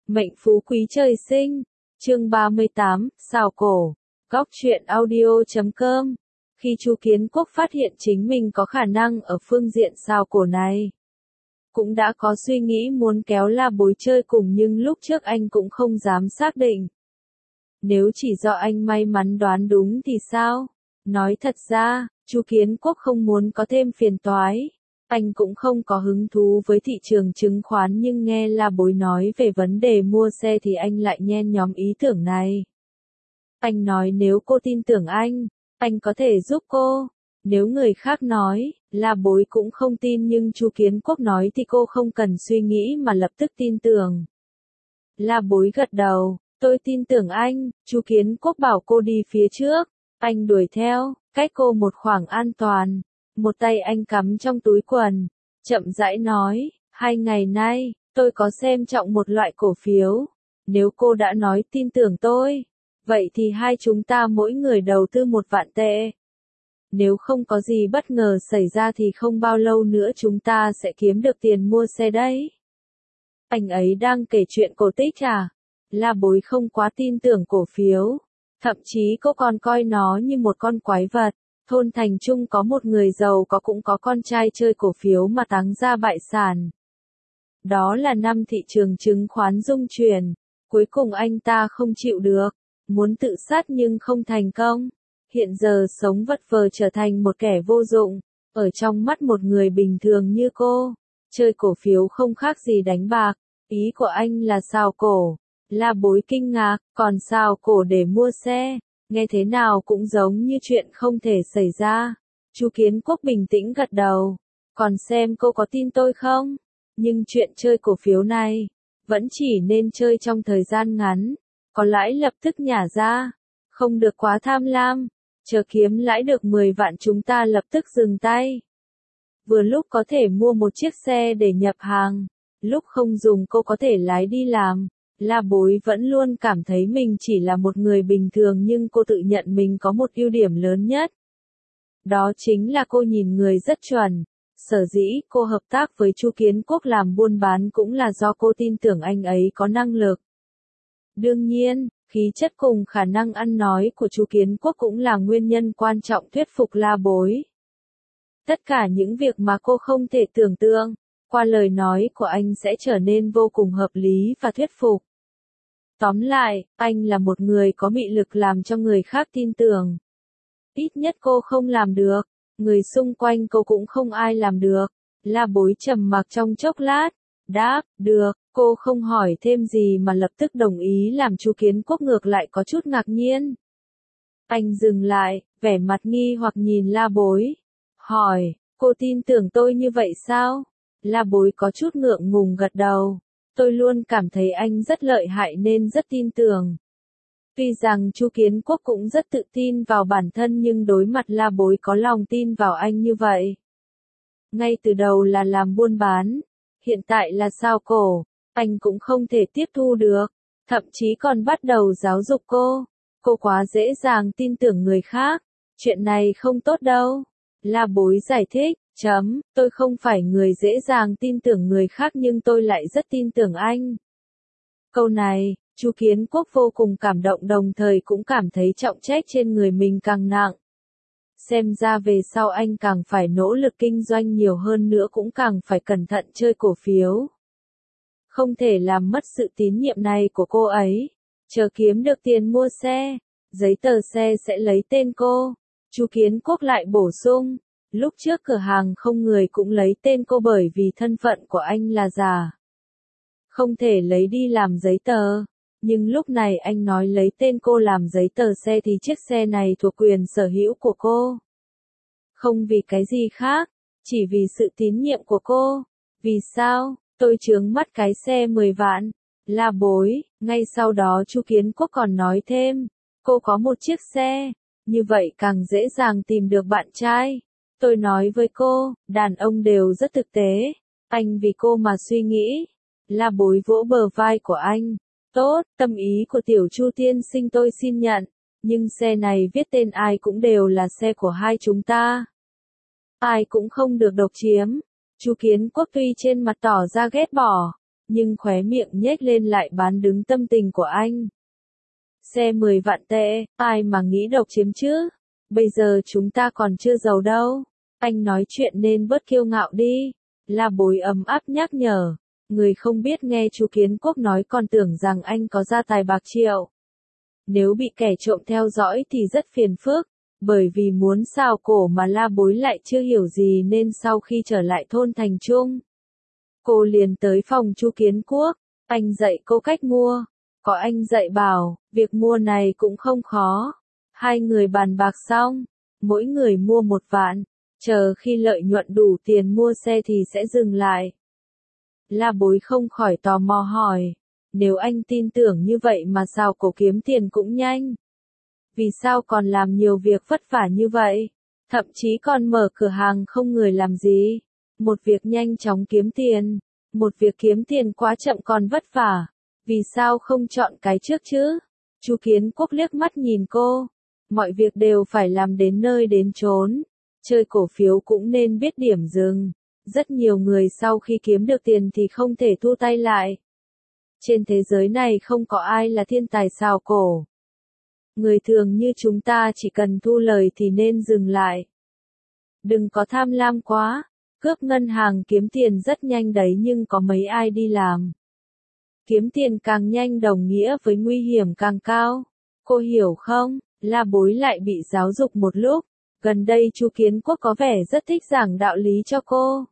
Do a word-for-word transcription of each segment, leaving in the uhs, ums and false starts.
Mệnh phú quý trời sinh. Chương ba mươi tám, xào cổ. Góc truyện audio chấm com. Khi Chu Kiến Quốc phát hiện chính mình có khả năng ở phương diện xào cổ này, cũng đã có suy nghĩ muốn kéo La Bối chơi cùng, nhưng lúc trước anh cũng không dám xác định. Nếu chỉ do anh may mắn đoán đúng thì sao? Nói thật ra, Chu Kiến Quốc không muốn có thêm phiền toái. Anh cũng không có hứng thú với thị trường chứng khoán, nhưng nghe La Bối nói về vấn đề mua xe thì anh lại nhen nhóm ý tưởng này. Anh nói nếu cô tin tưởng anh, anh có thể giúp cô. Nếu người khác nói, La Bối cũng không tin, nhưng Chu Kiến Quốc nói thì cô không cần suy nghĩ mà lập tức tin tưởng. La Bối gật đầu, tôi tin tưởng anh. Chu Kiến Quốc bảo cô đi phía trước, anh đuổi theo, cách cô một khoảng an toàn. Một tay anh cắm trong túi quần, chậm rãi nói, hai ngày nay, tôi có xem trọng một loại cổ phiếu. Nếu cô đã nói tin tưởng tôi, vậy thì hai chúng ta mỗi người đầu tư một vạn tệ. Nếu không có gì bất ngờ xảy ra thì không bao lâu nữa chúng ta sẽ kiếm được tiền mua xe đấy. Anh ấy đang kể chuyện cổ tích à? La Bối không quá tin tưởng cổ phiếu. Thậm chí cô còn coi nó như một con quái vật. Thôn thành trung có một người giàu có cũng có con trai chơi cổ phiếu mà táng ra bại sản. Đó là năm thị trường chứng khoán rung chuyển. Cuối cùng anh ta không chịu được, muốn tự sát nhưng không thành công. Hiện giờ sống vật vờ trở thành một kẻ vô dụng. Ở trong mắt một người bình thường như cô, chơi cổ phiếu không khác gì đánh bạc. Ý của anh là xào cổ. La Bối kinh ngạc, còn xào cổ để mua xe, nghe thế nào cũng giống như chuyện không thể xảy ra. Chu Kiến Quốc bình tĩnh gật đầu, còn xem cô có tin tôi không? Nhưng chuyện chơi cổ phiếu này, vẫn chỉ nên chơi trong thời gian ngắn, có lãi lập tức nhả ra, không được quá tham lam, chờ kiếm lãi được mười vạn chúng ta lập tức dừng tay. Vừa lúc có thể mua một chiếc xe để nhập hàng, lúc không dùng cô có thể lái đi làm. La Bối vẫn luôn cảm thấy mình chỉ là một người bình thường, nhưng cô tự nhận mình có một ưu điểm lớn nhất. Đó chính là cô nhìn người rất chuẩn. Sở dĩ cô hợp tác với Chu Kiến Quốc làm buôn bán cũng là do cô tin tưởng anh ấy có năng lực. Đương nhiên, khí chất cùng khả năng ăn nói của Chu Kiến Quốc cũng là nguyên nhân quan trọng thuyết phục La Bối. Tất cả những việc mà cô không thể tưởng tượng, qua lời nói của anh sẽ trở nên vô cùng hợp lý và thuyết phục. Tóm lại, anh là một người có mị lực làm cho người khác tin tưởng. Ít nhất cô không làm được, người xung quanh cô cũng không ai làm được. La Bối trầm mặc trong chốc lát, đáp, được, cô không hỏi thêm gì mà lập tức đồng ý, làm Chu Kiến Quốc ngược lại có chút ngạc nhiên. Anh dừng lại, vẻ mặt nghi hoặc nhìn La Bối, hỏi, cô tin tưởng tôi như vậy sao? La Bối có chút ngượng ngùng gật đầu. Tôi luôn cảm thấy anh rất lợi hại nên rất tin tưởng. Tuy rằng Chu Kiến Quốc cũng rất tự tin vào bản thân, nhưng đối mặt La Bối có lòng tin vào anh như vậy. Ngay từ đầu là làm buôn bán, hiện tại là xào cổ, anh cũng không thể tiếp thu được, thậm chí còn bắt đầu giáo dục cô. Cô quá dễ dàng tin tưởng người khác, chuyện này không tốt đâu. La Bối giải thích. Chấm, tôi không phải người dễ dàng tin tưởng người khác, nhưng tôi lại rất tin tưởng anh. Câu này, Chu Kiến Quốc vô cùng cảm động, đồng thời cũng cảm thấy trọng trách trên người mình càng nặng. Xem ra về sau anh càng phải nỗ lực kinh doanh nhiều hơn nữa, cũng càng phải cẩn thận chơi cổ phiếu. Không thể làm mất sự tín nhiệm này của cô ấy. Chờ kiếm được tiền mua xe, giấy tờ xe sẽ lấy tên cô. Chu Kiến Quốc lại bổ sung. Lúc trước cửa hàng không người cũng lấy tên cô bởi vì thân phận của anh là giả. Không thể lấy đi làm giấy tờ. Nhưng lúc này anh nói lấy tên cô làm giấy tờ xe thì chiếc xe này thuộc quyền sở hữu của cô. Không vì cái gì khác, chỉ vì sự tín nhiệm của cô. Vì sao? Tôi chướng mắt cái xe mười vạn. La Bối, ngay sau đó Chu Kiến Quốc còn nói thêm. Cô có một chiếc xe, như vậy càng dễ dàng tìm được bạn trai. Tôi nói với cô, đàn ông đều rất thực tế. Anh vì cô mà suy nghĩ. La Bối vỗ bờ vai của anh. Tốt, tâm ý của tiểu Chu tiên sinh tôi xin nhận. Nhưng xe này viết tên ai cũng đều là xe của hai chúng ta. Ai cũng không được độc chiếm. Chu Kiến Quốc tuy trên mặt tỏ ra ghét bỏ, nhưng khóe miệng nhếch lên lại bán đứng tâm tình của anh. Xe mười vạn tệ, ai mà nghĩ độc chiếm chứ? Bây giờ chúng ta còn chưa giàu đâu. Anh nói chuyện nên bớt kiêu ngạo đi. La Bối ấm áp nhắc nhở. Người không biết nghe chú Kiến Quốc nói còn tưởng rằng anh có gia tài bạc triệu. Nếu bị kẻ trộm theo dõi thì rất phiền phức. Bởi vì muốn xào cổ mà La Bối lại chưa hiểu gì nên sau khi trở lại thôn Thành Trung, cô liền tới phòng chú Kiến Quốc. Anh dạy cô cách mua. Có anh dạy bảo, việc mua này cũng không khó. Hai người bàn bạc xong, mỗi người mua một vạn, chờ khi lợi nhuận đủ tiền mua xe thì sẽ dừng lại. La Bối không khỏi tò mò hỏi, nếu anh tin tưởng như vậy mà sao cổ kiếm tiền cũng nhanh? Vì sao còn làm nhiều việc vất vả như vậy? Thậm chí còn mở cửa hàng không người làm gì? Một việc nhanh chóng kiếm tiền, một việc kiếm tiền quá chậm còn vất vả. Vì sao không chọn cái trước chứ? Chú Kiến Quốc liếc mắt nhìn cô. Mọi việc đều phải làm đến nơi đến chốn. Chơi cổ phiếu cũng nên biết điểm dừng. Rất nhiều người sau khi kiếm được tiền thì không thể thu tay lại. Trên thế giới này không có ai là thiên tài xào cổ. Người thường như chúng ta chỉ cần thu lời thì nên dừng lại. Đừng có tham lam quá. Cướp ngân hàng kiếm tiền rất nhanh đấy nhưng có mấy ai đi làm. Kiếm tiền càng nhanh đồng nghĩa với nguy hiểm càng cao. Cô hiểu không? La Bối lại bị giáo dục một lúc. Gần đây chú Kiến Quốc có vẻ rất thích giảng đạo lý cho cô.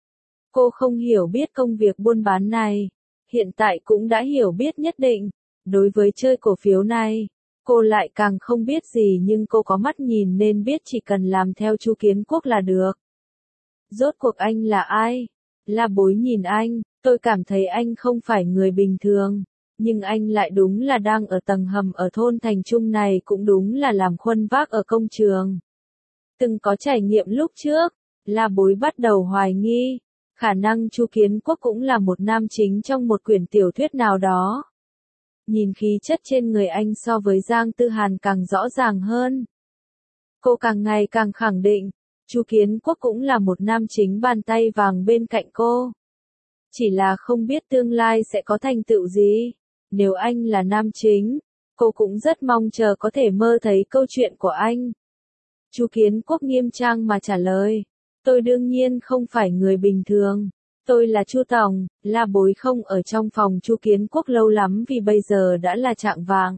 Cô không hiểu biết công việc buôn bán này. Hiện tại cũng đã hiểu biết nhất định. Đối với chơi cổ phiếu này, cô lại càng không biết gì nhưng cô có mắt nhìn nên biết chỉ cần làm theo chú Kiến Quốc là được. Rốt cuộc anh là ai? La Bối nhìn anh. Tôi cảm thấy anh không phải người bình thường, nhưng anh lại đúng là đang ở tầng hầm ở thôn Thành Trung này cũng đúng là làm khuân vác ở công trường. Từng có trải nghiệm lúc trước, La Bối bắt đầu hoài nghi, khả năng chú Kiến Quốc cũng là một nam chính trong một quyển tiểu thuyết nào đó. Nhìn khí chất trên người anh so với Giang Tư Hàn càng rõ ràng hơn. Cô càng ngày càng khẳng định, chú Kiến Quốc cũng là một nam chính bàn tay vàng bên cạnh cô. Chỉ là không biết tương lai sẽ có thành tựu gì. Nếu anh là nam chính, cô cũng rất mong chờ có thể mơ thấy câu chuyện của anh. Chú Kiến Quốc nghiêm trang mà trả lời. Tôi đương nhiên không phải người bình thường. Tôi là Chu Tòng. La Bối không ở trong phòng chú Kiến Quốc lâu lắm vì bây giờ đã là chạng vạng.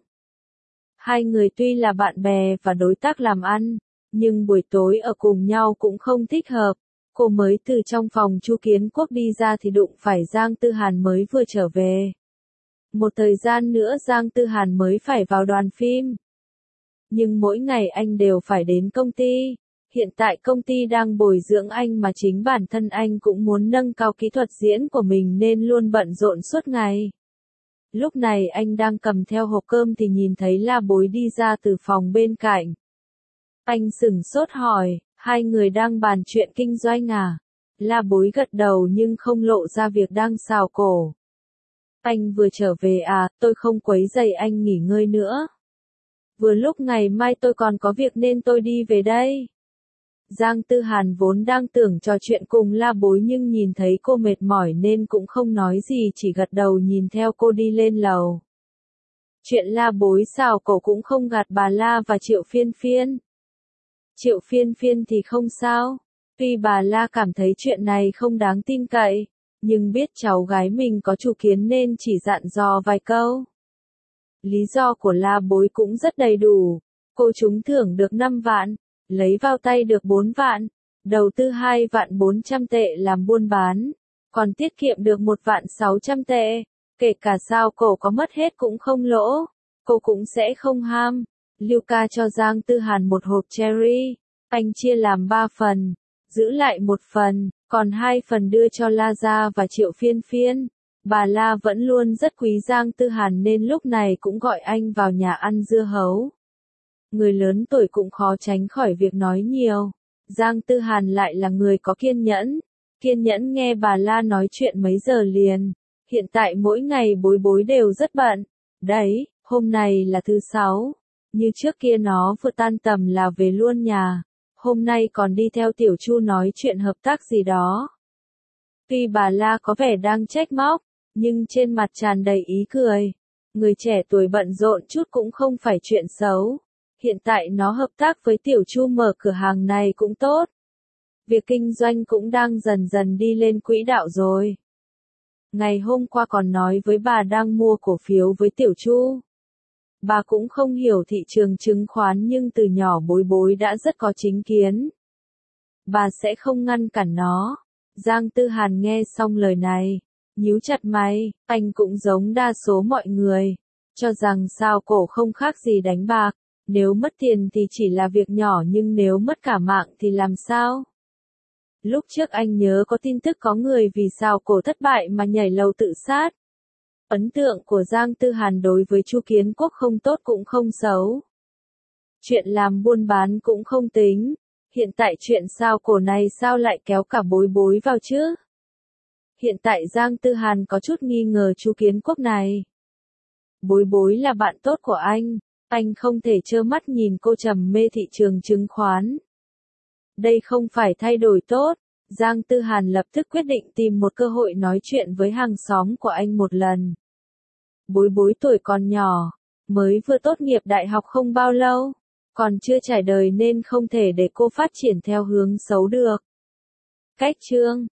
Hai người tuy là bạn bè và đối tác làm ăn, nhưng buổi tối ở cùng nhau cũng không thích hợp. Cô mới từ trong phòng chú Kiến Quốc đi ra thì đụng phải Giang Tư Hàn mới vừa trở về. Một thời gian nữa Giang Tư Hàn mới phải vào đoàn phim. Nhưng mỗi ngày anh đều phải đến công ty. Hiện tại công ty đang bồi dưỡng anh mà chính bản thân anh cũng muốn nâng cao kỹ thuật diễn của mình nên luôn bận rộn suốt ngày. Lúc này anh đang cầm theo hộp cơm thì nhìn thấy La Bối đi ra từ phòng bên cạnh. Anh sửng sốt hỏi, hai người đang bàn chuyện kinh doanh à? La Bối gật đầu nhưng không lộ ra việc đang xào cổ. Anh vừa trở về à, tôi không quấy rầy anh nghỉ ngơi nữa. Vừa lúc ngày mai tôi còn có việc nên tôi đi về đây. Giang Tư Hàn vốn đang tưởng trò chuyện cùng La Bối nhưng nhìn thấy cô mệt mỏi nên cũng không nói gì chỉ gật đầu nhìn theo cô đi lên lầu. Chuyện La Bối xào cổ cũng không gạt bà La và Triệu Phiên Phiên. Triệu Phiên Phiên thì không sao. Tuy bà La cảm thấy chuyện này không đáng tin cậy, nhưng biết cháu gái mình có chủ kiến nên chỉ dặn dò vài câu. Lý do của La Bối cũng rất đầy đủ. Cô trúng thưởng được năm vạn, lấy vào tay được bốn vạn, đầu tư hai vạn bốn trăm tệ làm buôn bán, còn tiết kiệm được một vạn sáu trăm tệ. Kể cả sao cổ có mất hết cũng không lỗ. Cô cũng sẽ không ham. Lưu Ca cho Giang Tư Hàn một hộp cherry. Anh chia làm ba phần, giữ lại một phần, còn hai phần đưa cho La Gia và Triệu Phiên Phiên. Bà La vẫn luôn rất quý Giang Tư Hàn nên lúc này cũng gọi anh vào nhà ăn dưa hấu. Người lớn tuổi cũng khó tránh khỏi việc nói nhiều. Giang Tư Hàn lại là người có kiên nhẫn. Kiên nhẫn nghe bà La nói chuyện mấy giờ liền. Hiện tại mỗi ngày Bối Bối đều rất bận. Đấy, hôm này là thứ sáu. Như trước kia nó vừa tan tầm là về luôn nhà. Hôm nay còn đi theo Tiểu Chu nói chuyện hợp tác gì đó. Tuy bà La có vẻ đang trách móc, nhưng trên mặt tràn đầy ý cười. Người trẻ tuổi bận rộn chút cũng không phải chuyện xấu. Hiện tại nó hợp tác với Tiểu Chu mở cửa hàng này cũng tốt. Việc kinh doanh cũng đang dần dần đi lên quỹ đạo rồi. Ngày hôm qua còn nói với bà đang mua cổ phiếu với Tiểu Chu. Bà cũng không hiểu thị trường chứng khoán nhưng từ nhỏ Bối Bối đã rất có chính kiến. Bà sẽ không ngăn cản nó. Giang Tư Hàn nghe xong lời này, nhíu chặt mày, anh cũng giống đa số mọi người, cho rằng sao cổ không khác gì đánh bạc, nếu mất tiền thì chỉ là việc nhỏ nhưng nếu mất cả mạng thì làm sao? Lúc trước anh nhớ có tin tức có người vì sao cổ thất bại mà nhảy lầu tự sát. Ấn tượng của Giang Tư Hàn đối với Chu Kiến Quốc không tốt cũng không xấu. Chuyện làm buôn bán cũng không tính. Hiện tại chuyện sao cổ này sao lại kéo cả Bối Bối vào chứ? Hiện tại Giang Tư Hàn có chút nghi ngờ Chu Kiến Quốc này. Bối Bối là bạn tốt của anh, anh không thể trơ mắt nhìn cô trầm mê thị trường chứng khoán. Đây không phải thay đổi tốt. Giang Tư Hàn lập tức quyết định tìm một cơ hội nói chuyện với hàng xóm của anh một lần. Bối Bối tuổi còn nhỏ, mới vừa tốt nghiệp đại học không bao lâu, còn chưa trải đời nên không thể để cô phát triển theo hướng xấu được. Cách chương